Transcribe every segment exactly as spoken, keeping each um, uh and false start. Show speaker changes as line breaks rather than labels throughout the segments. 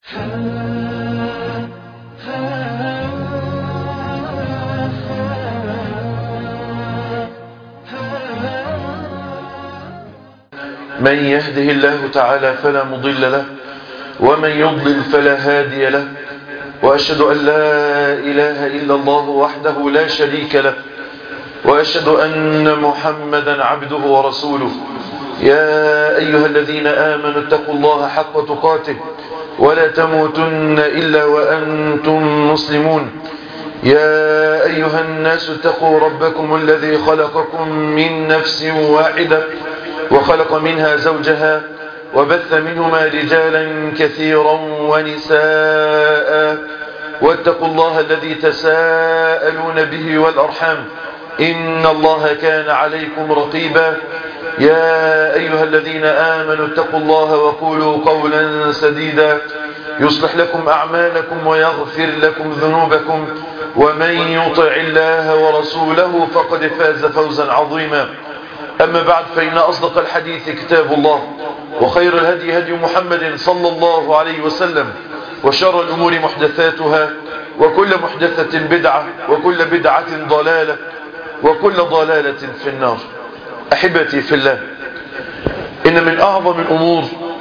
من يهده الله تعالى فلا مضل له ومن يضلل فلا هادي له، وأشهد أن لا إله إلا الله وحده لا شريك له، وأشهد أن محمدا عبده ورسوله. يا أيها الذين آمنوا اتقوا الله حق تقاته ولا تموتن إلا وأنتم مسلمون. يا أيها الناس اتقوا ربكم الذي خلقكم من نفس واحدة وخلق منها زوجها وبث منهما رجالا كثيرا ونساء، واتقوا الله الذي تساءلون به والأرحام إن الله كان عليكم رقيبا. يا أيها الذين آمنوا اتقوا الله وقولوا قولا سديدا يصلح لكم أعمالكم ويغفر لكم ذنوبكم، ومن يطع الله ورسوله فقد فاز فوزا عظيما. أما بعد، فإن أصدق الحديث كتاب الله، وخير الهدي هدي محمد صلى الله عليه وسلم، وشر الأمور محدثاتها، وكل محدثة بدعة، وكل بدعة ضلالة، وكل ضلالة في النار. أحبتي في الله، إن من أعظم الأمور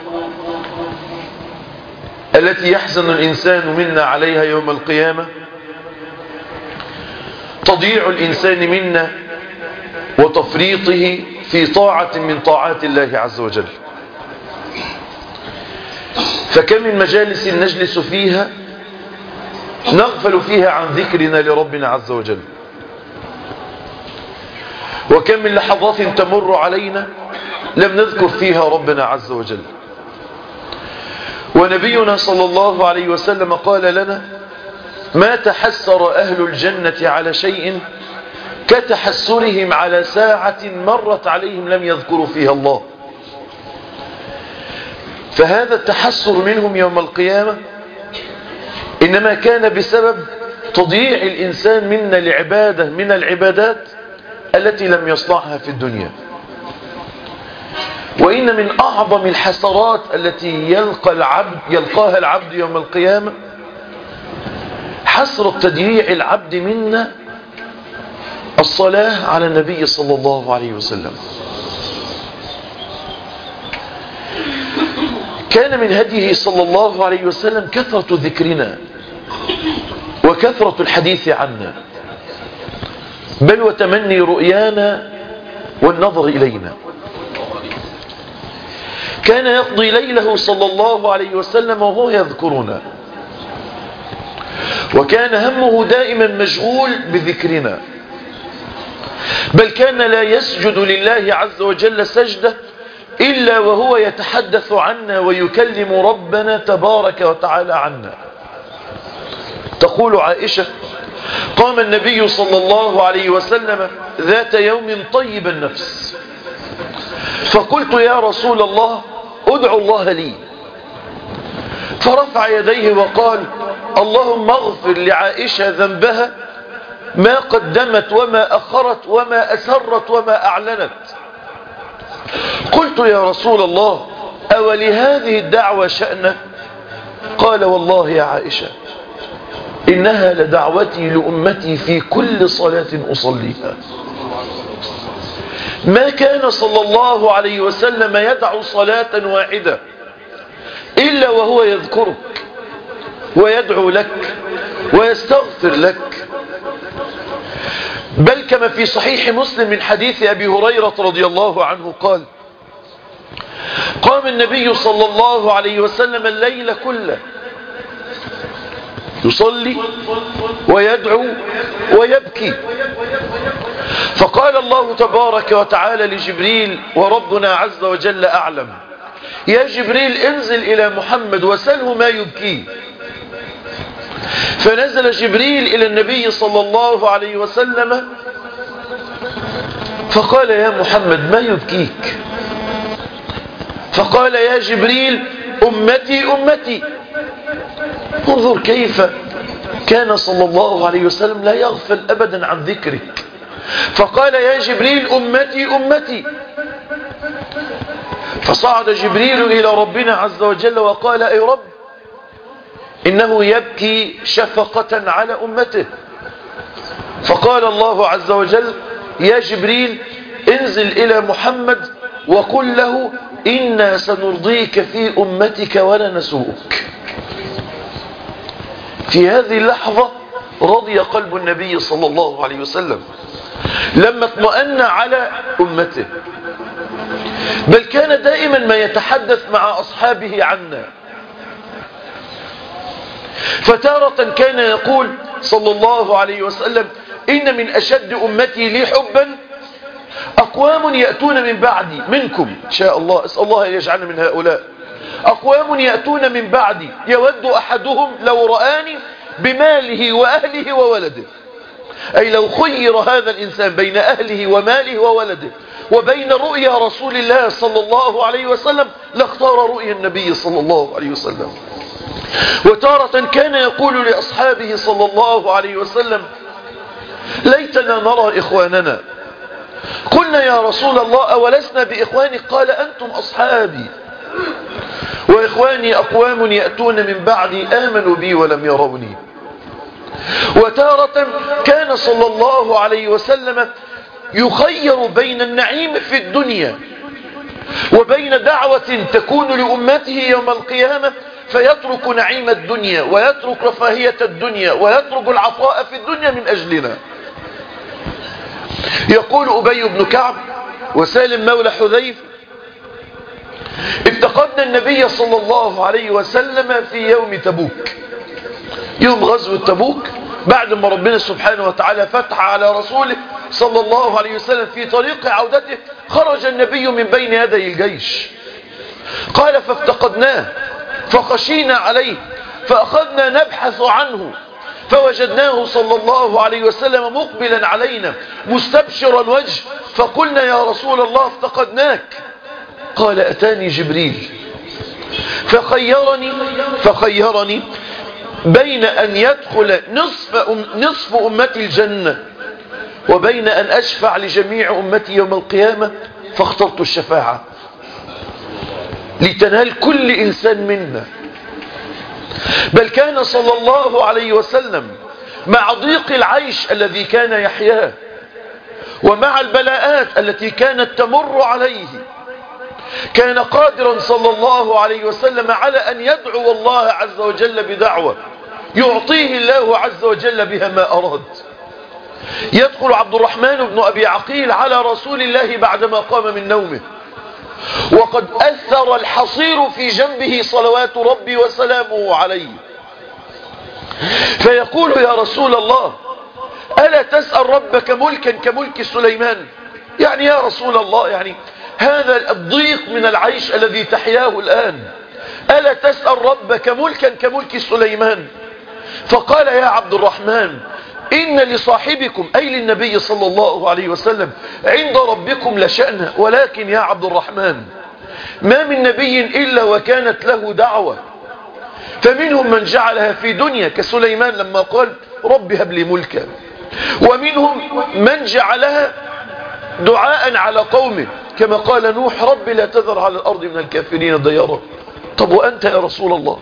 التي يحزن الإنسان منا عليها يوم القيامة تضييع الإنسان منا وتفريطه في طاعة من طاعات الله عز وجل. فكم من مجالس نجلس فيها نغفل فيها عن ذكرنا لربنا عز وجل، وكم من لحظات تمر علينا لم نذكر فيها ربنا عز وجل. ونبينا صلى الله عليه وسلم قال لنا: ما تحسر أهل الجنة على شيء كتحسرهم على ساعة مرت عليهم لم يذكروا فيها الله. فهذا التحسر منهم يوم القيامة إنما كان بسبب تضييع الإنسان منا لعبادة من العبادات التي لم يصنعها في الدنيا. وإن من أعظم الحسرات التي يلقى العبد يلقاها العبد يوم القيامة حسرة تضييع العبد منا الصلاة على النبي صلى الله عليه وسلم. كان من هديه صلى الله عليه وسلم كثرة ذكرنا وكثرة الحديث عنا، بل وتمني رؤيانا والنظر إلينا. كان يقضي ليله صلى الله عليه وسلم وهو يذكرنا، وكان همه دائما مشغول بذكرنا، بل كان لا يسجد لله عز وجل سجدة إلا وهو يتحدث عنا ويكلم ربنا تبارك وتعالى عنا. تقول عائشة: قام النبي صلى الله عليه وسلم ذات يوم طيب النفس، فقلت: يا رسول الله، ادعو الله لي. فرفع يديه وقال: اللهم اغفر لعائشة ذنبها ما قدمت وما أخرت وما أسرت وما أعلنت. قلت: يا رسول الله، أولهذه الدعوة شأنه؟ قال: والله يا عائشة، إنها لدعوتي لأمتي في كل صلاة أصليها. ما كان صلى الله عليه وسلم يدعو صلاة واحدة إلا وهو يذكرك ويدعو لك ويستغفر لك. بل كما في صحيح مسلم من حديث أبي هريرة رضي الله عنه قال: قام النبي صلى الله عليه وسلم الليل كله يصلي ويدعو ويبكي، فقال الله تبارك وتعالى لجبريل وربنا عز وجل أعلم: يا جبريل انزل إلى محمد وسله ما يبكيه. فنزل جبريل إلى النبي صلى الله عليه وسلم فقال: يا محمد ما يبكيك؟ فقال: يا جبريل أمتي أمتي. انظر كيف كان صلى الله عليه وسلم لا يغفل أبدا عن ذكرك. فقال: يا جبريل أمتي أمتي. فصعد جبريل إلى ربنا عز وجل وقال: أي رب، إنه يبكي شفقة على أمته. فقال الله عز وجل يا جبريل انزل إلى محمد وقل له إنا سنرضيك في أمتك ولا نسوءك. في هذه اللحظة رضي قلب النبي صلى الله عليه وسلم لما اطمأن على أمته، بل كان دائما ما يتحدث مع أصحابه عنا. فتارة كان يقول صلى الله عليه وسلم إن من أشد أمتي لي حبا أقوام يأتون من بعدي منكم إن شاء الله، أسأل الله أن يجعلنا من هؤلاء. أقوام يأتون من بعدي يود أحدهم لو رآني بماله وأهله وولده، أي لو خير هذا الإنسان بين أهله وماله وولده وبين رؤيا رسول الله صلى الله عليه وسلم لاختار رؤيا النبي صلى الله عليه وسلم. وتارة كان يقول لأصحابه صلى الله عليه وسلم ليتنا نرى إخواننا. قلنا يا رسول الله أولسنا بإخوانك؟ قال أنتم أصحابي وإخواني أقوام يأتون من بعدي آمنوا بي ولم يروني. وتارة كان صلى الله عليه وسلم يخير بين النعيم في الدنيا وبين دعوة تكون لأمته يوم القيامة، فيترك نعيم الدنيا ويترك رفاهية الدنيا ويترك العطاء في الدنيا من أجلنا. يقول أبي بن كعب وسالم مولى حذيفة افتقدنا النبي صلى الله عليه وسلم في يوم تبوك، يوم غزوة تبوك، بعد ما ربنا سبحانه وتعالى فتح على رسوله صلى الله عليه وسلم في طريق عودته، خرج النبي من بين يدي الجيش. قال فافتقدناه فخشينا عليه فأخذنا نبحث عنه فوجدناه صلى الله عليه وسلم مقبلا علينا مستبشر الوجه، فقلنا يا رسول الله افتقدناك. قال أتاني جبريل فخيرني فخيرني بين أن يدخل نصف, أم نصف أمتي الجنة وبين أن أشفع لجميع أمتي يوم القيامة، فاخترت الشفاعة لتنال كل إنسان منا. بل كان صلى الله عليه وسلم مع ضيق العيش الذي كان يحياه ومع البلاءات التي كانت تمر عليه كان قادرا صلى الله عليه وسلم على أن يدعو الله عز وجل بدعوة يعطيه الله عز وجل بها ما أراد. يدخل عبد الرحمن بن أبي عقيل على رسول الله بعدما قام من نومه وقد أثر الحصير في جنبه صلوات ربي وسلامه عليه، فيقول يا رسول الله ألا تسأل ربك ملكا كملك سليمان؟ يعني يا رسول الله يعني هذا الضيق من العيش الذي تحياه الآن، ألا تسأل ربك ملكا كملك سليمان؟ فقال يا عبد الرحمن إن لصاحبكم أي للنبي صلى الله عليه وسلم عند ربكم لشأنه، ولكن يا عبد الرحمن ما من نبي إلا وكانت له دعوة، فمنهم من جعلها في دنيا كسليمان لما قال رب هب لي ملكا، ومنهم من جعلها دعاء على قومه كما قال نوح رب لا تذر على الأرض من الكافرين ديارا. طب وأنت يا رسول الله،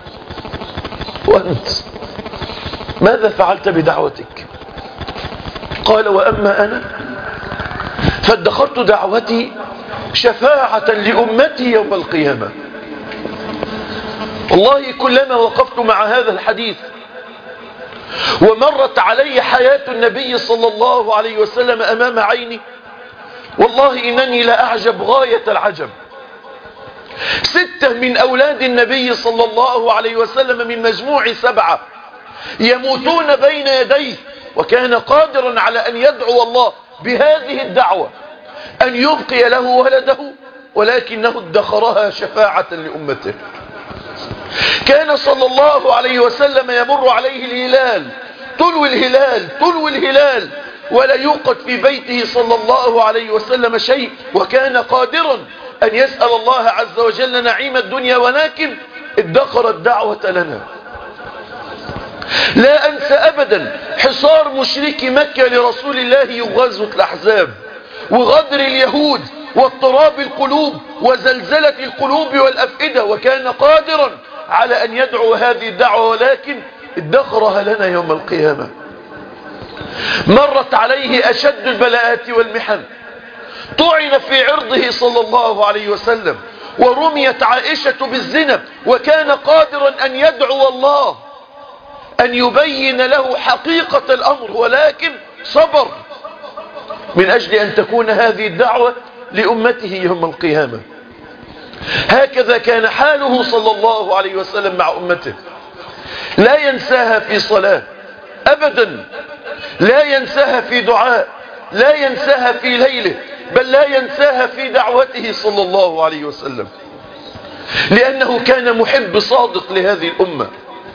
وأنت ماذا فعلت بدعوتك؟ قال وأما أنا فادخرت دعوتي شفاعة لأمتي يوم القيامة. والله كلما وقفت مع هذا الحديث ومرت علي حياة النبي صلى الله عليه وسلم أمام عيني، والله إنني لأعجب غاية العجب. ستة من أولاد النبي صلى الله عليه وسلم من مجموع سبعة يموتون بين يديه، وكان قادرا على أن يدعو الله بهذه الدعوة أن يبقي له ولده، ولكنه ادخرها شفاعة لأمته. كان صلى الله عليه وسلم يمر عليه الهلال طلو الهلال طلو الهلال ولا يوقد في بيته صلى الله عليه وسلم شيء، وكان قادرا أن يسأل الله عز وجل نعيم الدنيا، ولكن ادخر الدعوة لنا. لا أنسى أبدا حصار مشركي مكة لرسول الله غزوة الأحزاب وغدر اليهود واضطراب القلوب وزلزلة القلوب والأفئدة، وكان قادرا على أن يدعو هذه الدعوة، ولكن ادخرها لنا يوم القيامة. مرت عليه أشد البلاءات والمحن، طعن في عرضه صلى الله عليه وسلم، ورميت عائشة بالزنا، وكان قادرا أن يدعو الله أن يبين له حقيقة الأمر، ولكن صبر من أجل أن تكون هذه الدعوة لأمته يوم القيامة. هكذا كان حاله صلى الله عليه وسلم مع أمته، لا ينساها في صلاة أبدا، لا ينساها في دعاء، لا ينساها في ليله، بل لا ينساها في دعوته صلى الله عليه وسلم، لأنه كان محب صادق لهذه الأمة.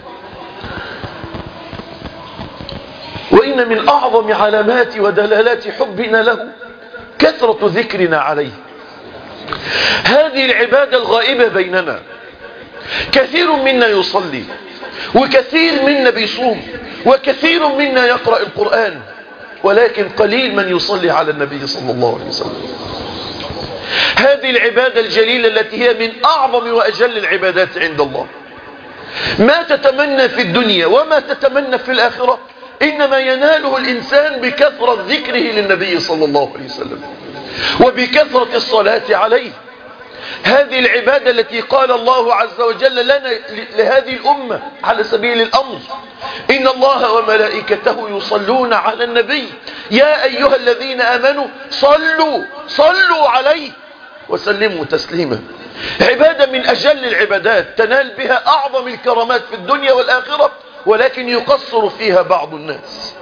وإن من أعظم علامات ودلالات حبنا له كثرة ذكرنا عليه. هذه العبادة الغائبة بيننا، كثير منا يصلي، وكثير منا بيصوم، وكثير منا يقرأ القرآن، ولكن قليل من يصلي على النبي صلى الله عليه وسلم. هذه العبادة الجليلة التي هي من أعظم وأجل العبادات عند الله، ما تتمنى في الدنيا وما تتمنى في الآخرة إنما يناله الإنسان بكثرة ذكره للنبي صلى الله عليه وسلم، وبكثرة الصلاة عليه. هذه العبادة التي قال الله عز وجل لنا لهذه الأمة على سبيل الأمر: إن الله وملائكته يصلون على النبي يا أيها الذين آمنوا صلوا صلوا عليه وسلموا تسليما. عبادة من أجل العبادات تنال بها أعظم الكرامات في الدنيا والآخرة، ولكن يقصر فيها بعض الناس.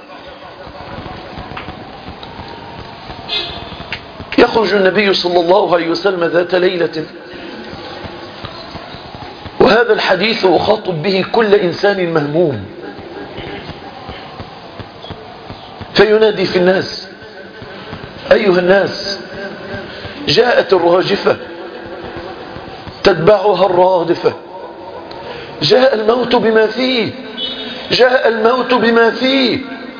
يخرج النبي صلى الله عليه وسلم ذات ليلة، وهذا الحديث أخاطب به كل إنسان مهموم، فينادي في الناس: أيها الناس، جاءت الراجفة تتبعها الرادفة، جاء الموت بما فيه، جاء الموت بما فيه.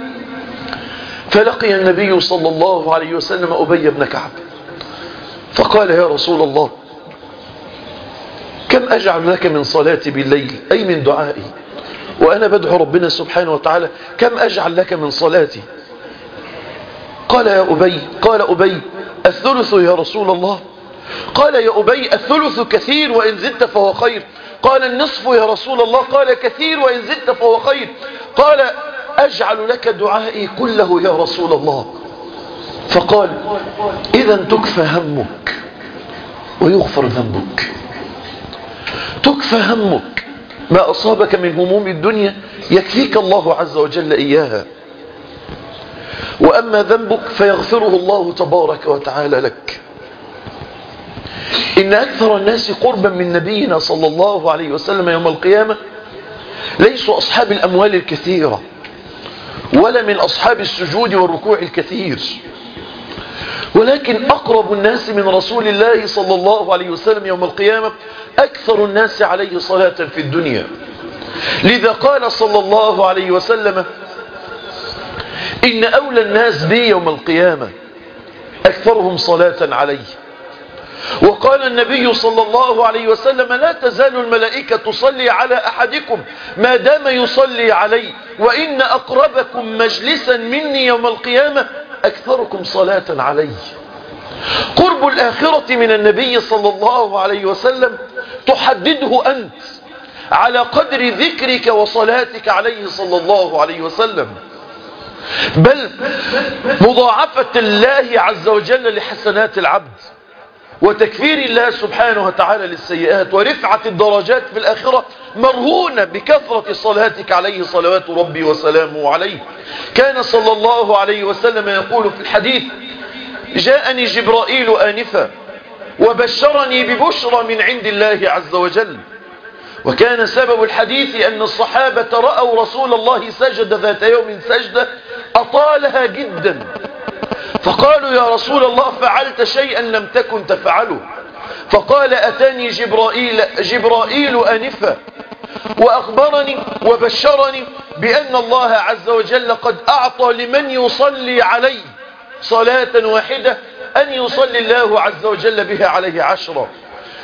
فلقي النبي صلى الله عليه وسلم أبي بن كعب، فقال: يا رسول الله، كم أجعل لك من صلاتي بالليل، أي من دعائي، وأنا بدعو ربنا سبحانه وتعالى، كم أجعل لك من صلاتي؟ قال يا أبي قال أبي: الثلث يا رسول الله. قال يا أبي: الثلث كثير، وإن زدت فهو خير. قال: النصف يا رسول الله. قال: كثير، وإن زدت فهو خير. قال: أجعل لك دعائي كله يا رسول الله. فقال: إذا تكفى همك ويغفر ذنبك. تكفى همك، ما أصابك من هموم الدنيا يكفيك الله عز وجل إياها، وأما ذنبك فيغفره الله تبارك وتعالى لك. إن أكثر الناس قربا من نبينا صلى الله عليه وسلم يوم القيامة ليسوا أصحاب الأموال الكثيرة، ولا من أصحاب السجود والركوع الكثير، ولكن أقرب الناس من رسول الله صلى الله عليه وسلم يوم القيامة أكثر الناس عليه صلاة في الدنيا. لذا قال صلى الله عليه وسلم: إن أولى الناس بي يوم القيامة أكثرهم صلاة عليه. وقال النبي صلى الله عليه وسلم: لا تزال الملائكة تصلي على أحدكم ما دام يصلي علي، وإن أقربكم مجلسا مني يوم القيامة أكثركم صلاة علي. قرب الآخرة من النبي صلى الله عليه وسلم تحدده أنت على قدر ذكرك وصلاتك عليه صلى الله عليه وسلم، بل مضاعفة الله عز وجل لحسنات العبد، وتكفير الله سبحانه وتعالى للسيئات، ورفعة الدرجات في الآخرة مرهونة بكثرة صلاتك عليه صلوات ربي وسلامه عليه. كان صلى الله عليه وسلم يقول في الحديث: جاءني جبرائيل آنفا وبشرني ببشرى من عند الله عز وجل. وكان سبب الحديث أن الصحابة رأوا رسول الله سجد ذات يوم سجدة أطالها جدا، فقالوا: يا رسول الله، فعلت شيئا لم تكن تفعله. فقال: أتاني جبرائيل, جبرائيل آنفا وأخبرني وبشرني بأن الله عز وجل قد أعطى لمن يصلي علي صلاة واحدة أن يصلي الله عز وجل بها عليه عشرة.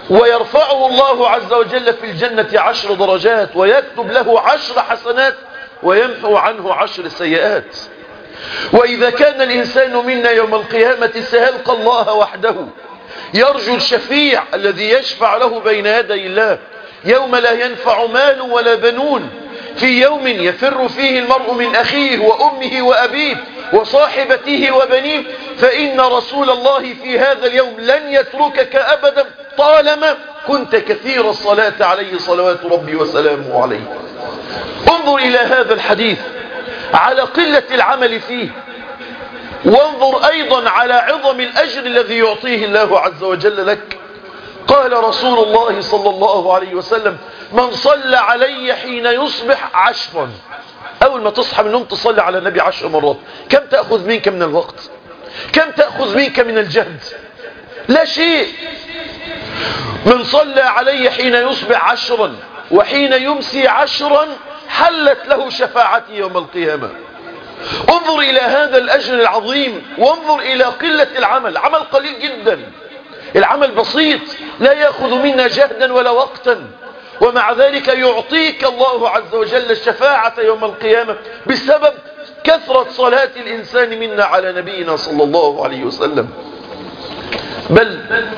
ويرفعه الله عز وجل في الجنة عشر درجات، ويكتب له عشر حسنات ويمحو عنه عشر سيئات. وإذا كان الإنسان منا يوم القيامة سيلقى الله وحده، يرجو الشفيع الذي يشفع له بين يدي الله يوم لا ينفع مال ولا بنون، في يوم يفر فيه المرء من أخيه وأمه وأبيه وصاحبته وبنيه، فإن رسول الله في هذا اليوم لن يتركك أبدا طالما كنت كثير الصلاة عليه صلوات ربي وسلامه عليه. انظر إلى هذا الحديث على قلة العمل فيه، وانظر أيضا على عظم الأجر الذي يعطيه الله عز وجل لك. قال رسول الله صلى الله عليه وسلم: من صلى علي حين يصبح عشرا، أول ما تصحى من النوم تصلي على النبي عشر مرات، كم تأخذ منك من الوقت؟ كم تأخذ منك من الجهد؟ لا شيء. من صلى علي حين يصبح عشرا وحين يمسي عشرا حلت له شفاعتي يوم القيامة. انظر إلى هذا الأجر العظيم، وانظر إلى قلة العمل. عمل قليل جدا، العمل بسيط لا يأخذ منا جهدا ولا وقتا، ومع ذلك يعطيك الله عز وجل الشفاعة يوم القيامة بسبب كثرة صلاة الإنسان منا على نبينا صلى الله عليه وسلم. بل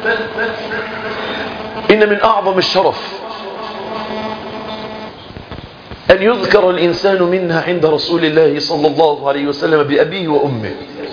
إن من أعظم الشرف أن يذكر الإنسان منها عند رسول الله صلى الله عليه وسلم بأبيه وأمه.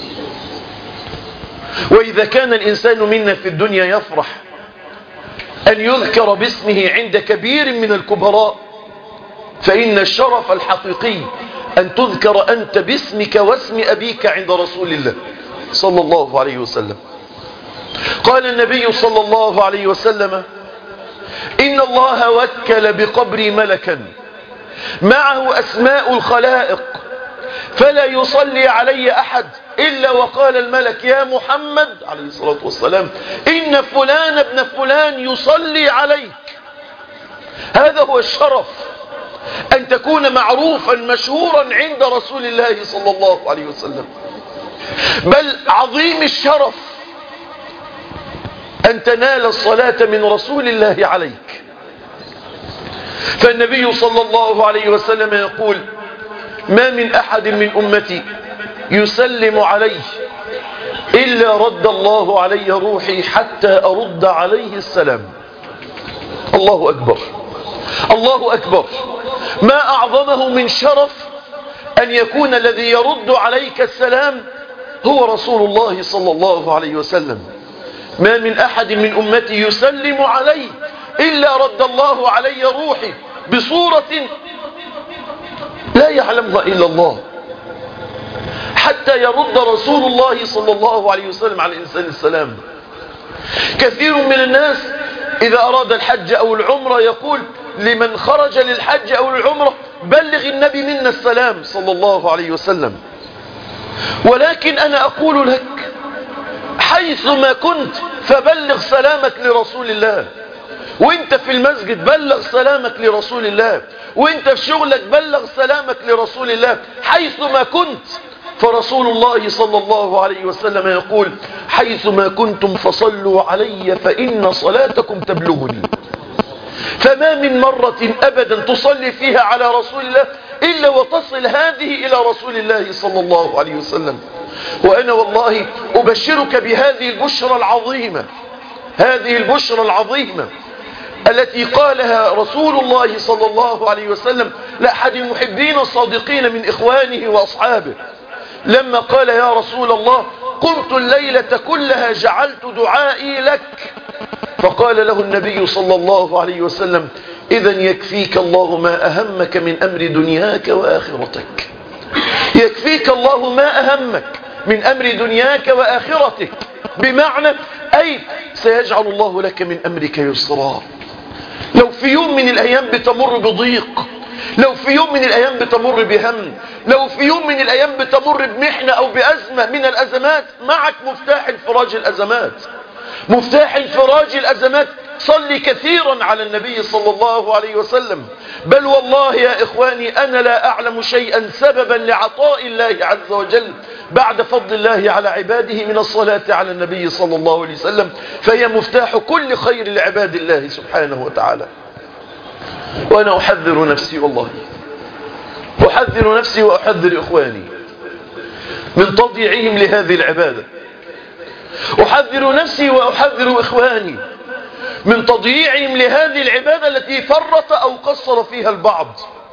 وإذا كان الإنسان منا في الدنيا يفرح أن يذكر باسمه عند كبير من الكبراء، فإن الشرف الحقيقي أن تذكر أنت باسمك واسم أبيك عند رسول الله صلى الله عليه وسلم. قال النبي صلى الله عليه وسلم: إن الله وكل بقبري ملكا معه أسماء الخلائق، فلا يصلي علي أحد إلا وقال الملك: يا محمد عليه الصلاة والسلام، إن فلان ابن فلان يصلي عليك. هذا هو الشرف، أن تكون معروفا مشهورا عند رسول الله صلى الله عليه وسلم. بل عظيم الشرف أن تنال الصلاة من رسول الله عليك. فالنبي صلى الله عليه وسلم يقول: ما من أحد من أمتي يسلم عليه إلا رد الله علي روحي حتى أرد عليه السلام. الله أكبر، الله أكبر. ما أعظمه من شرف أن يكون الذي يرد عليك السلام هو رسول الله صلى الله عليه وسلم. ما من أحد من أمتي يسلم علي إلا رد الله علي روحي بصورة لا يعلمها إلا الله، حتى يرد رسول الله صلى الله عليه وسلم على الإنسان السلام. كثير من الناس إذا أراد الحج أو العمرة يقول لمن خرج للحج أو العمرة: بلغ النبي منا السلام صلى الله عليه وسلم. ولكن أنا أقول لك: حيثما كنت فبلغ سلامك لرسول الله. وانت في المسجد بلغ سلامك لرسول الله، وانت في شغلك بلغ سلامك لرسول الله. حيثما كنت، فرسول الله صلى الله عليه وسلم يقول: حيثما كنتم فصلوا علي فإن صلاتكم تبلغني. فما من مرة أبدا تصلي فيها على رسول الله إلا وتصل هذه إلى رسول الله صلى الله عليه وسلم. وأنا والله أبشرك بهذه البشرى العظيمة، هذه البشرى العظيمة التي قالها رسول الله صلى الله عليه وسلم لأحد المحبين الصادقين من إخوانه وأصحابه، لما قال: يا رسول الله، قمت الليلة كلها جعلت دعائي لك. فقال له النبي صلى الله عليه وسلم: إذن يكفيك الله ما أهمك من أمر دنياك وآخرتك. يكفيك الله ما أهمك من أمر دنياك وآخرتك، بمعنى أي سيجعل الله لك من أمرك يسرا. لو في يوم من الأيام بتمر بضيق، لو في يوم من الأيام بتمر بهم، لو في يوم من الأيام بتمر بمحنة أو بأزمة من الأزمات، معك مفتاح انفراج الأزمات، مفتاح انفراج الأزمات. صلي كثيرا على النبي صلى الله عليه وسلم. بل والله يا إخواني أنا لا أعلم شيئا سببا لعطاء الله عز وجل بعد فضل الله على عباده من الصلاة على النبي صلى الله عليه وسلم، فهي مفتاح كل خير لعباد الله سبحانه وتعالى. وأنا أحذر نفسي والله، أحذر نفسي وأحذر إخواني من تضييعهم لهذه العبادة. أحذر نفسي وأحذر إخواني من تضييعهم لهذه العبادة التي فرط أو قصر فيها البعض.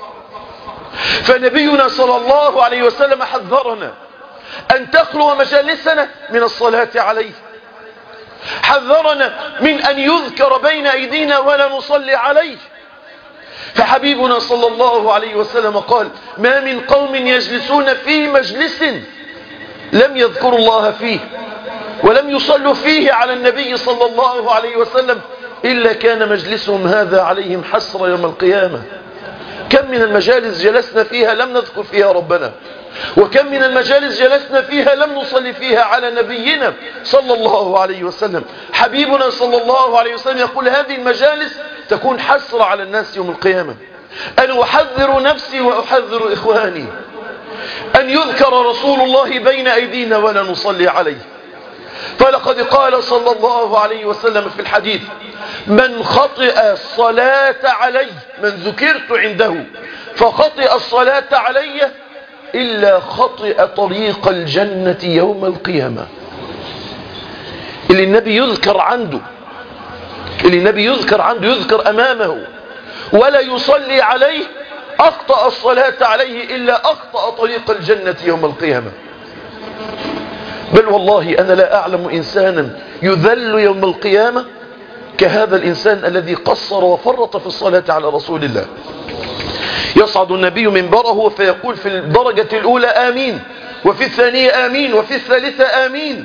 فنبينا صلى الله عليه وسلم حذرنا أن تخلو مجالسنا من الصلاة عليه، حذرنا من أن يذكر بين أيدينا ولا نصلي عليه. فحبيبنا صلى الله عليه وسلم قال: ما من قوم يجلسون في مجلس لم يذكروا الله فيه ولم يصلوا فيه على النبي صلى الله عليه وسلم إلا كان مجلسهم هذا عليهم حسرة يوم القيامة. كم من المجالس جلسنا فيها لم نذكر فيها ربنا، وكم من المجالس جلسنا فيها لم نصلي فيها على نبينا صلى الله عليه وسلم. حبيبنا صلى الله عليه وسلم يقول: هذه المجالس تكون حسرة على الناس يوم القيامة. أنا أحذر نفسي وأحذر إخواني أن يذكر رسول الله بين أيدينا ولا نصلي عليه. فلقد قال صلى الله عليه وسلم في الحديث: من خطئ الصلاة علي، من ذكرت عنده فخطئ الصلاة علي إلا خطئ طريق الجنة يوم القيامة. اللي النبي يذكر عنده، اللي النبي يذكر عنده يذكر أمامه ولا يصلي عليه، أخطأ الصلاة عليه إلا أخطأ طريق الجنة يوم القيامة. بل والله أنا لا أعلم إنسانا يذل يوم القيامة كهذا الإنسان الذي قصر وفرط في الصلاة على رسول الله. يصعد النبي منبره فيقول في الدرجة الأولى آمين، وفي الثانية آمين، وفي الثالثة آمين.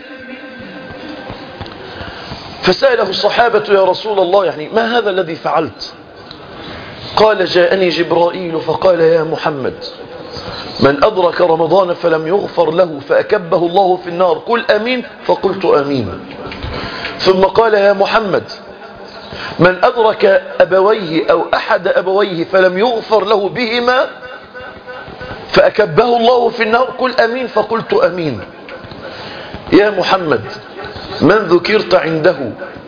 فسأله الصحابة: يا رسول الله، يعني ما هذا الذي فعلت؟ قال: جاءني جبرائيل فقال: يا محمد، من أدرك رمضان فلم يغفر له فأكبه الله في النار، قل آمين، فقلت آمين. ثم قال: يا محمد، من أدرك أبويه أو أحد أبويه فلم يغفر له بهما فأكبه الله في النار، قل آمين، فقلت آمين. يا محمد، من ذكرت عنده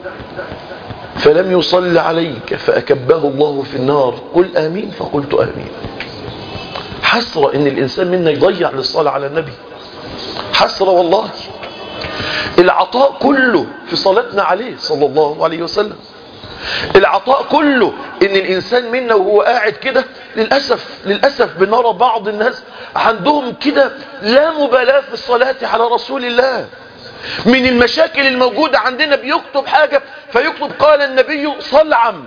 فلم يصل عليك فأكبه الله في النار، قل آمين، فقلت آمين. حسرة إن الإنسان منا يضيع للصلاة على النبي، حسرة والله. العطاء كله في صلاتنا عليه صلى الله عليه وسلم. العطاء كله إن الإنسان منا وهو قاعد كده، للأسف للأسف بنرى بعض الناس عندهم كده لا مبالاة في الصلاة على رسول الله. من المشاكل الموجودة عندنا بيكتب حاجة فيكتب قال النبي صلعم،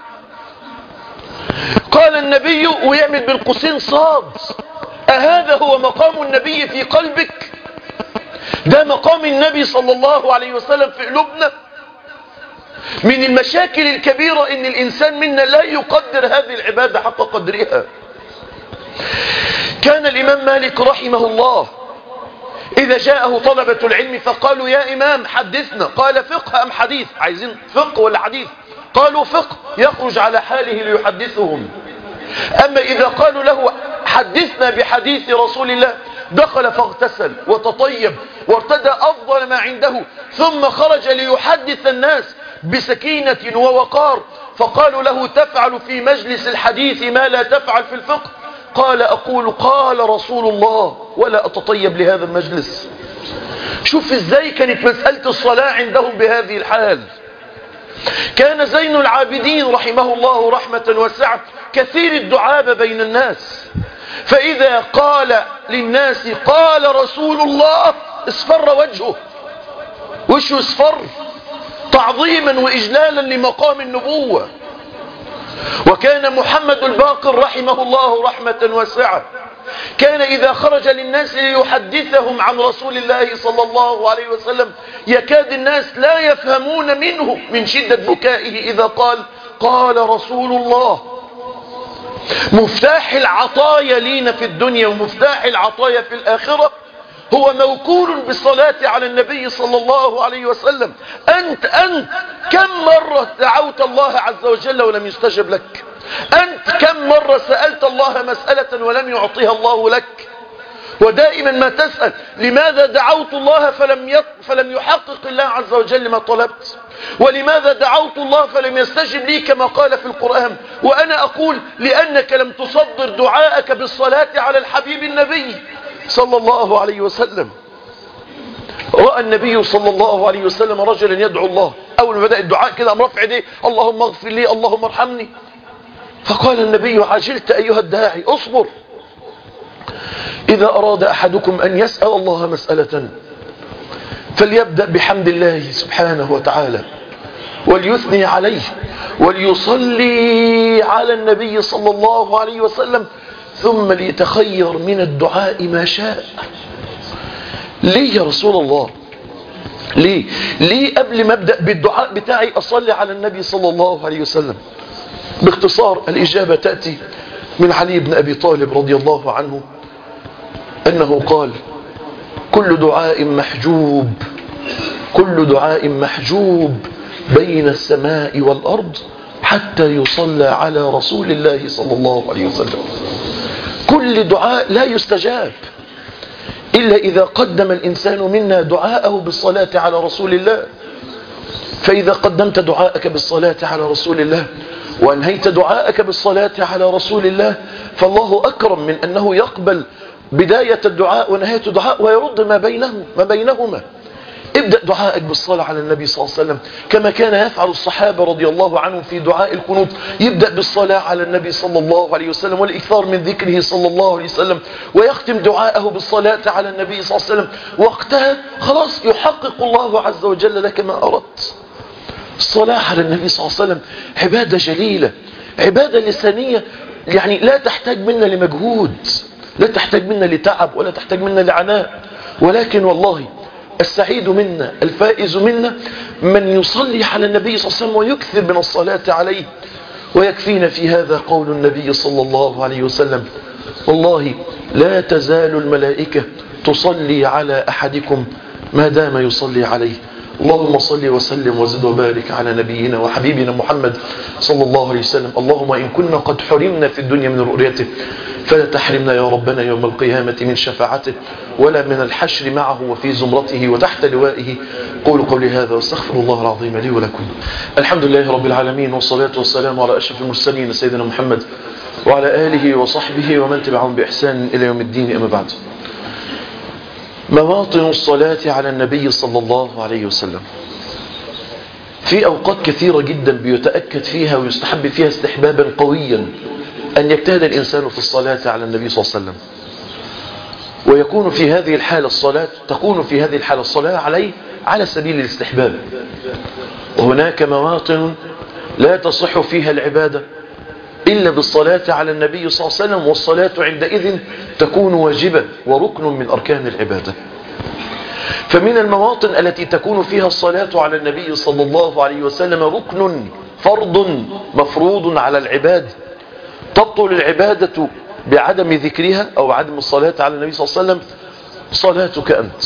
قال النبي ويعمل بالقوسين صاد. أهذا هو مقام النبي في قلبك؟ ده مقام النبي صلى الله عليه وسلم في قلوبنا؟ من المشاكل الكبيرة ان الانسان منا لا يقدر هذه العبادة حق قدرها. كان الامام مالك رحمه الله اذا جاءه طلبة العلم فقالوا: يا امام حدثنا، قال: فقه ام حديث؟ عايزين فقه ولا حديث؟ قالوا: فقه، يخرج على حاله ليحدثهم. اما اذا قالوا له: حدثنا بحديث رسول الله، دخل فاغتسل وتطيب وارتدى افضل ما عنده ثم خرج ليحدث الناس بسكينة ووقار. فقالوا له: تفعل في مجلس الحديث ما لا تفعل في الفقه؟ قال: أقول قال رسول الله ولا أتطيب لهذا المجلس. شوف ازاي كانت مسألة الصلاة عندهم بهذه الحال. كان زين العابدين رحمه الله رحمة واسعة كثير الدعابة بين الناس، فإذا قال للناس قال رسول الله اصفر وجهه، وشه اصفر تعظيما وإجلالا لمقام النبوة. وكان محمد الباقر رحمه الله رحمة واسعة كان إذا خرج للناس ليحدثهم عن رسول الله صلى الله عليه وسلم يكاد الناس لا يفهمون منه من شدة بكائه إذا قال قال رسول الله. مفتاح العطايا لينا في الدنيا ومفتاح العطايا في الآخرة هو موكول بالصلاة على النبي صلى الله عليه وسلم. أنت أنت كم مرة دعوت الله عز وجل ولم يستجب لك؟ أنت كم مرة سألت الله مسألة ولم يعطيها الله لك؟ ودائما ما تسأل لماذا دعوت الله فلم يط... فلم يحقق الله عز وجل ما طلبت، ولماذا دعوت الله فلم يستجب لي كما قال في القرآن. وأنا أقول لأنك لم تصدر دعاءك بالصلاة على الحبيب النبي صلى الله عليه وسلم. رأى النبي صلى الله عليه وسلم رجلا يدعو الله، أول ما بدأ الدعاء كده أم رفع يديه اللهم اغفر لي اللهم ارحمني، فقال النبي عجلت أيها الداعي اصبر، إذا أراد أحدكم أن يسأل الله مسألة فليبدأ بحمد الله سبحانه وتعالى وليثني عليه وليصلي على النبي صلى الله عليه وسلم ثم ليتخير من الدعاء ما شاء. ليه يا رسول الله؟ ليه ليه قبل ما أبدأ بالدعاء بتاعي أصلي على النبي صلى الله عليه وسلم؟ باختصار الإجابة تأتي من علي بن أبي طالب رضي الله عنه أنه قال كل دعاء محجوب كل دعاء محجوب بين السماء والأرض حتى يصلى على رسول الله صلى الله عليه وسلم. كل دعاء لا يستجاب إلا إذا قدم الإنسان منا دعاءه بالصلاة على رسول الله. فإذا قدمت دعاءك بالصلاة على رسول الله وأنهيت دعاءك بالصلاة على رسول الله فالله أكرم من أنه يقبل بداية الدعاء ونهاية الدعاء ويرد ما بينه ما بينهما. ابدأ دعاءك بالصلاة على النبي صلى الله عليه وسلم كما كان يفعل الصحابة رضي الله عنهم في دعاء القنوت. يبدأ بالصلاة على النبي صلى الله عليه وسلم والإكثار من ذكره صلى الله عليه وسلم ويختم دعاءه بالصلاة على النبي صلى الله عليه وسلم. وقتها خلاص يحقق الله عز وجل لك ما أردت. الصلاة على النبي صلى الله عليه وسلم عبادة جليلة، عبادة لسانية، يعني لا تحتاج منا لمجهود، لا تحتاج منا لتعب ولا تحتاج منا لعناء، ولكن والله السعيد منا الفائز منا من يصلي على النبي صلى الله عليه وسلم ويكثر من الصلاة عليه. ويكفينا في هذا قول النبي صلى الله عليه وسلم والله لا تزال الملائكة تصلي على أحدكم ما دام يصلي عليه. اللهم صل وسلم وزد وبارك على نبينا وحبيبنا محمد صلى الله عليه وسلم. اللهم إن كنا قد حرمنا في الدنيا من رؤيته فلا تحرمنا يا ربنا يوم القيامة من شفاعته ولا من الحشر معه وفي زمرته وتحت لوائه. قولوا قولي هذا واستغفر الله العظيم لي ولكم. الحمد لله رب العالمين والصلاة والسلام على أشرف المرسلين سيدنا محمد وعلى آله وصحبه ومن تبعهم بإحسان إلى يوم الدين. أما بعد، مواطن الصلاة على النبي صلى الله عليه وسلم. في أوقات كثيرة جدا بيتأكد فيها ويستحب فيها استحبابا قويا أن يجتهد الإنسان في الصلاة على النبي صلى الله عليه وسلم، ويكون في هذه الحالة الصلاة تكون في هذه الحالة الصلاة عليه على سبيل الاستحباب. وهناك مواطن لا تصح فيها العبادة إلا بالصلاة على النبي صلى الله عليه وسلم، والصلاة عندئذ تكون واجبة وركن من أركان العبادة. فمن المواطن التي تكون فيها الصلاة على النبي صلى الله عليه وسلم ركن فرض مفروض على العباد، تبطل العبادة بعدم ذكرها أو عدم الصلاة على النبي صلى الله عليه وسلم صلاتك أنت.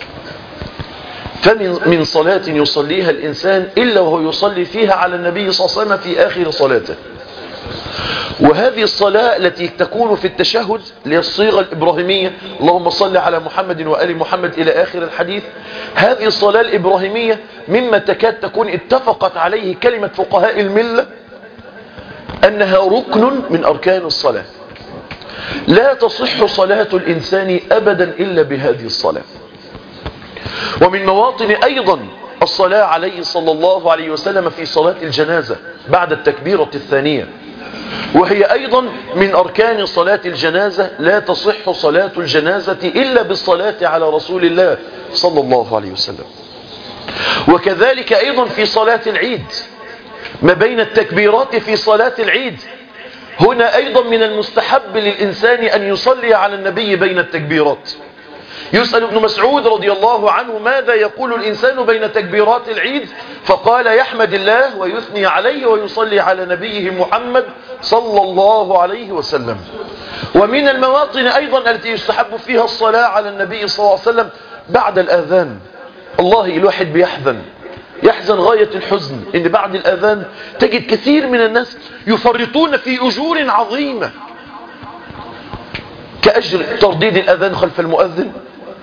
فمن من صلاة يصليها الإنسان إلا وهو يصلي فيها على النبي صلى الله عليه وسلم في آخر صلاته. وهذه الصلاة التي تكون في التشهد للصيغة الإبراهيمية اللهم صل على محمد وآل محمد إلى آخر الحديث، هذه الصلاة الإبراهيمية مما تكاد تكون اتفقت عليه كلمة فقهاء الملة أنها ركن من أركان الصلاة. لا تصح صلاة الإنسان أبدا إلا بهذه الصلاة. ومن مواطن أيضا الصلاة عليه صلى الله عليه وسلم في صلاة الجنازة بعد التكبيرة الثانية، وهي أيضا من أركان صلاة الجنازة. لا تصح صلاة الجنازة إلا بالصلاة على رسول الله صلى الله عليه وسلم. وكذلك أيضا في صلاة العيد ما بين التكبيرات في صلاة العيد، هنا أيضا من المستحب للإنسان أن يصلي على النبي بين التكبيرات. يسأل ابن مسعود رضي الله عنه ماذا يقول الإنسان بين تكبيرات العيد؟ فقال يحمد الله ويثني عليه ويصلي على نبيه محمد صلى الله عليه وسلم. ومن المواطن أيضا التي يستحب فيها الصلاة على النبي صلى الله عليه وسلم بعد الآذان. الله الواحد بيحزن يحزن غاية الحزن إن بعد الآذان تجد كثير من الناس يفرطون في أجور عظيمة كأجر ترديد الأذان خلف المؤذن،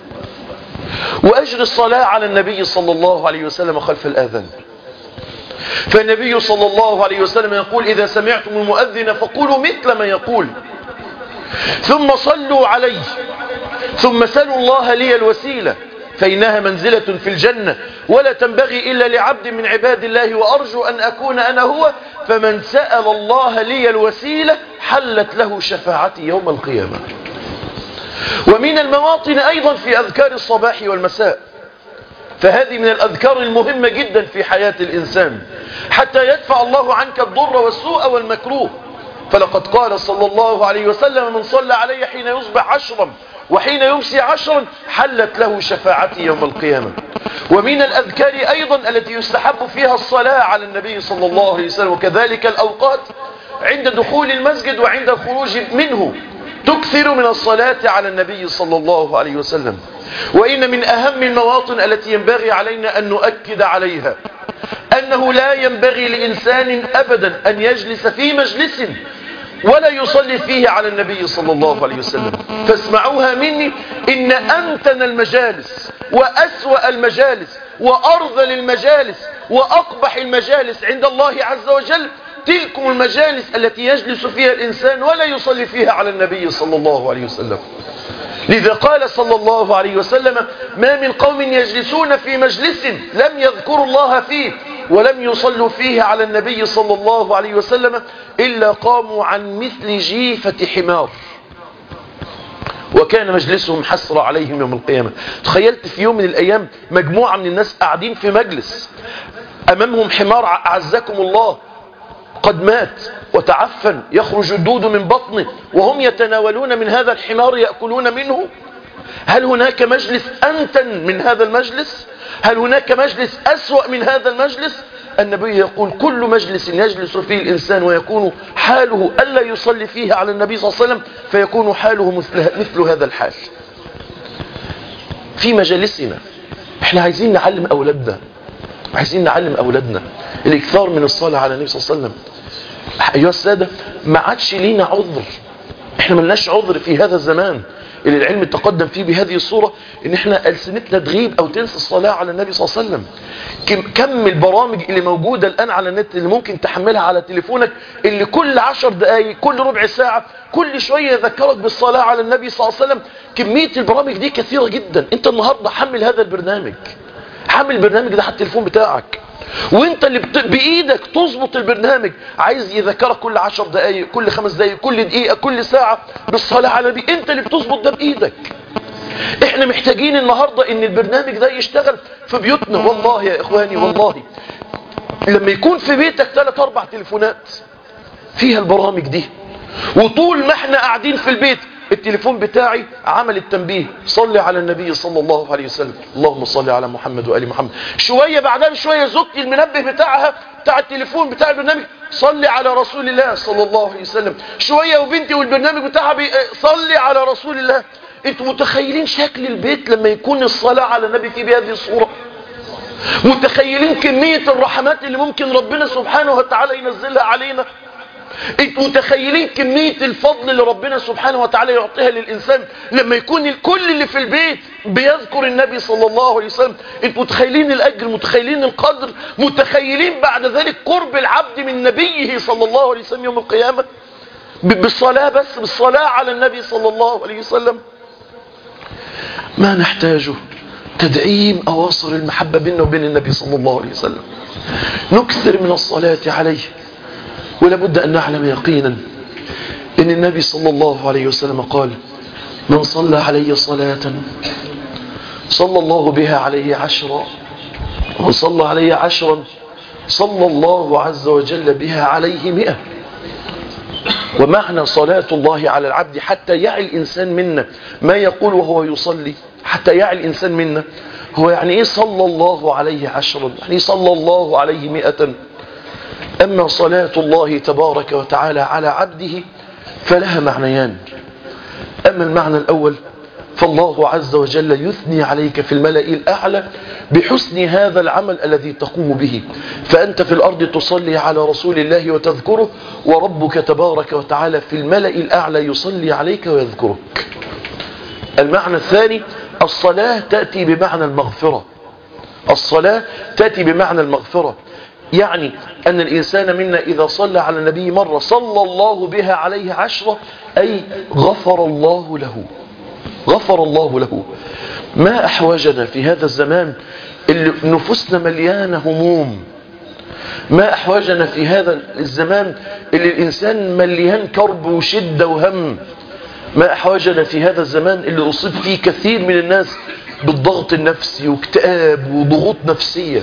وأجر الصلاة على النبي صلى الله عليه وسلم خلف الأذان. فالنبي صلى الله عليه وسلم يقول: إذا سمعتم المؤذن فقولوا مثل ما يقول، ثم صلوا عليه، ثم سلوا الله لي الوسيلة فإنها منزلة في الجنة ولا تنبغي إلا لعبد من عباد الله، وأرجو أن أكون أنا هو، فمن سأل الله لي الوسيلة حلت له شفاعتي يوم القيامة. ومن المواطن أيضا في أذكار الصباح والمساء، فهذه من الأذكار المهمة جدا في حياة الإنسان حتى يدفع الله عنك الضر والسوء والمكروه. فلقد قال صلى الله عليه وسلم: من صلى علي حين يصبح عشرا وحين يمسي عشرا حلت له شفاعتي يوم القيامة. ومن الأذكار أيضا التي يستحب فيها الصلاة على النبي صلى الله عليه وسلم، وكذلك الأوقات عند دخول المسجد وعند الخروج منه، تكثر من الصلاة على النبي صلى الله عليه وسلم. وإن من أهم المواطن التي ينبغي علينا أن نؤكد عليها أنه لا ينبغي لإنسان أبدا أن يجلس في مجلس ولا يصلي فيه على النبي صلى الله عليه وسلم. فاسمعوها مني: إن أمتن المجالس وأسوأ المجالس وأرذل المجالس وأقبح المجالس عند الله عز وجل تلكم المجالس التي يجلس فيها الإنسان ولا يصلي فيها على النبي صلى الله عليه وسلم. لذا قال صلى الله عليه وسلم: ما من قوم يجلسون في مجلس لم يذكروا الله فيه ولم يصلوا فيه على النبي صلى الله عليه وسلم إلا قاموا عن مثل جيفة حمار وكان مجلسهم حسرة عليهم يوم القيامة. تخيلت في يوم من الأيام مجموعة من الناس قاعدين في مجلس أمامهم حمار أعزكم الله قد مات وتعفن يخرج الدود من بطنه وهم يتناولون من هذا الحمار يأكلون منه. هل هناك مجلس أنتن من هذا المجلس؟ هل هناك مجلس أسوأ من هذا المجلس؟ النبي يقول: كل مجلس يجلس فيه الإنسان ويكون حاله ألا يصلي فيه على النبي صلى الله عليه وسلم فيكون حاله مثل, مثل هذا الحال. في مجالسنا احنا عايزين نعلم أولادنا عايزين نعلم أولادنا الإكثار من الصلاة على النبي صلى الله عليه وسلم. أيها السادة، ما عادش لينا عذر، احنا ملناش عذر في هذا الزمان اللي العلم تقدم فيه بهذه الصورة ان احنا ألسنتنا تغيب او تنسى الصلاة على النبي صلى الله عليه وسلم. كم البرامج اللي موجودة الآن على النت اللي ممكن تحملها على تليفونك، اللي كل عشر دقائق كل ربع ساعة كل شوية يذكرك بالصلاة على النبي صلى الله عليه وسلم. كمية البرامج دي كثيرة جدا. انت النهاردة حمل هذا البرنامج، حمل البرنامج ده على التليفون بتاعك، وانت اللي بت... بايدك تظبط البرنامج. عايز يذكرك كل عشر دقائق كل خمس دقائق كل دقيقة كل ساعة بالصلاة على النبي، انت اللي بتظبط ده بايدك. احنا محتاجين النهاردة ان البرنامج ده يشتغل في بيوتنا. والله يا اخواني، والله لما يكون في بيتك ثلاث اربع تليفونات فيها البرامج دي، وطول ما احنا قاعدين في البيت التليفون بتاعي عمل التنبيه: صلي على النبي صلى الله عليه وسلم، اللهم صل على محمد وآل محمد. شوية بعدها بشوية زوجتي المنبه بتاعها بتاع التليفون بتاع البرنامج: صلي على رسول الله صلى الله عليه وسلم. شوية وبنتي والبرنامج بتاعها بي... صلي على رسول الله. انتوا متخيلين شكل البيت لما يكون الصلاة على النبي فيه بهذه الصورة؟ متخيلين كمية الرحمات اللي ممكن ربنا سبحانه وتعالى ينزلها علينا؟ انتوا متخيلين كمية الفضل اللي ربنا سبحانه وتعالى يعطيها للإنسان لما يكون الكل اللي في البيت بيذكر النبي صلى الله عليه وسلم؟ انتوا متخيلين الأجر، متخيلين القدر، متخيلين بعد ذلك قرب العبد من نبيه صلى الله عليه وسلم يوم القيامة بالصلاة، بس بالصلاة على النبي صلى الله عليه وسلم. ما نحتاجه تدعيم أواصر المحبة بيننا وبين النبي صلى الله عليه وسلم. نكثر من الصلاة عليه، ولا بد أن نعلم يقينا إن النبي صلى الله عليه وسلم قال: من صلى علي صلاة صلى الله بها عليه عشرا، ومن صلى علي عشرا صلى الله عز وجل بها عليه مئة. ومعنى صلاة الله على العبد حتى يعي الإنسان منا ما يقول وهو يصلي، حتى يعي الإنسان منا هو يعني إيه صلى الله عليه عشرا، يعني صلى الله عليه مئة. أما صلاة الله تبارك وتعالى على عبده فلها معنيان. أما المعنى الأول فالله عز وجل يثني عليك في الملأ الأعلى بحسن هذا العمل الذي تقوم به. فأنت في الأرض تصلي على رسول الله وتذكره، وربك تبارك وتعالى في الملأ الأعلى يصلي عليك ويذكرك. المعنى الثاني: الصلاة تأتي بمعنى المغفرة. الصلاة تأتي بمعنى المغفرة، يعني أن الإنسان منا إذا صلى على النبي مرة صلى الله بها عليه عشرة، أي غفر الله له، غفر الله له. ما أحوجنا في هذا الزمان اللي نفوسنا مليانة هموم، ما أحوجنا في هذا الزمان اللي الإنسان مليان كرب وشدة وهم، ما أحوجنا في هذا الزمان اللي أصيب فيه كثير من الناس بالضغط النفسي واكتئاب وضغوط نفسية.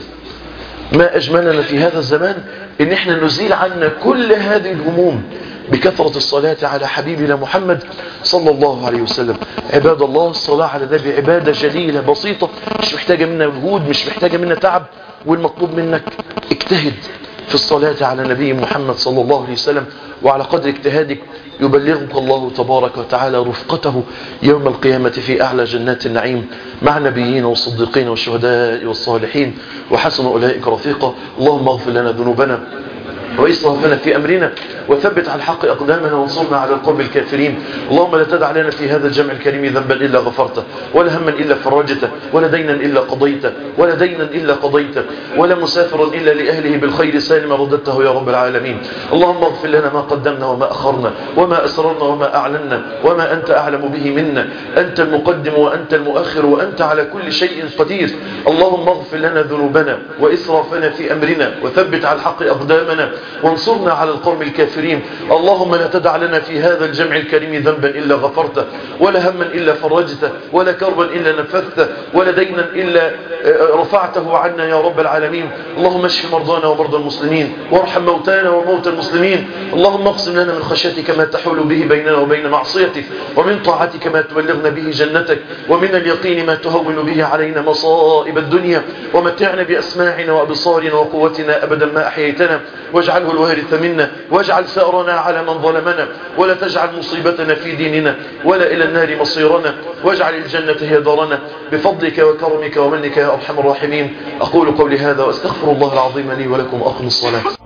ما أجملنا في هذا الزمان إن إحنا نزيل عنا كل هذه الهموم بكثرة الصلاة على حبيبنا محمد صلى الله عليه وسلم. عباد الله، الصلاة على النبي عبادة جليلة بسيطة، مش محتاجة منا مجهود، مش محتاجة منا تعب، والمطلوب منك اجتهد في الصلاة على نبي محمد صلى الله عليه وسلم، وعلى قدر اجتهادك يبلغك الله تبارك وتعالى رفقته يوم القيامة في أعلى جنات النعيم مع النبيين والصديقين والشهداء والصالحين، وحسن أولئك رفيقا. اللهم اغفر لنا ذنوبنا وإسرافنا في أمرنا، وثبت على الحق أقدامنا، وانصرنا على القوم الكافرين. اللهم لا تدع لنا في هذا الجمع الكريم ذنبا إلا غفرته، ولا هما إلا فرجته، ولا دينا إلا قضيته، ولا دينا إلا قضيته، ولا مسافرا إلا لأهله بالخير سالما رددته يا رب العالمين. اللهم اغفر لنا ما قدمنا وما أخرنا وما أسررنا وما أعلنا وما أنت أعلم به منا. أنت المقدم وأنت المؤخر وأنت على كل شيء قدير. اللهم اغفر لنا ذنوبنا وإسرافنا في أمرنا، وثبت على الحق أقدامنا، وانصرنا على القوم الكافرين. اللهم لا تدع لنا في هذا الجمع الكريم ذنبا إلا غفرته، ولا هما إلا فرجته، ولا كربا إلا نفذته، ولا دينا إلا رفعته عنا يا رب العالمين. اللهم اشف مرضانا ومرضى المسلمين، وارحم موتانا وموتى المسلمين. اللهم اقسم لنا من خشيتك ما تحول به بيننا وبين معصيتك، ومن طاعتك ما تبلغنا به جنتك، ومن اليقين ما تهون به علينا مصائب الدنيا. ومتعنا بأسماعنا وأبصارنا وقوتنا أبدا ما أحييتنا، واجعله الوارث منا، واجعل ثأرنا على من ظلمنا، ولا تجعل مصيبتنا في ديننا، ولا إلى النار مصيرنا، واجعل الجنة هي دارنا بفضلك وكرمك ومنك يا أرحم الراحمين. أقول قولي هذا وأستغفر الله العظيم لي ولكم. أقم الصلاة.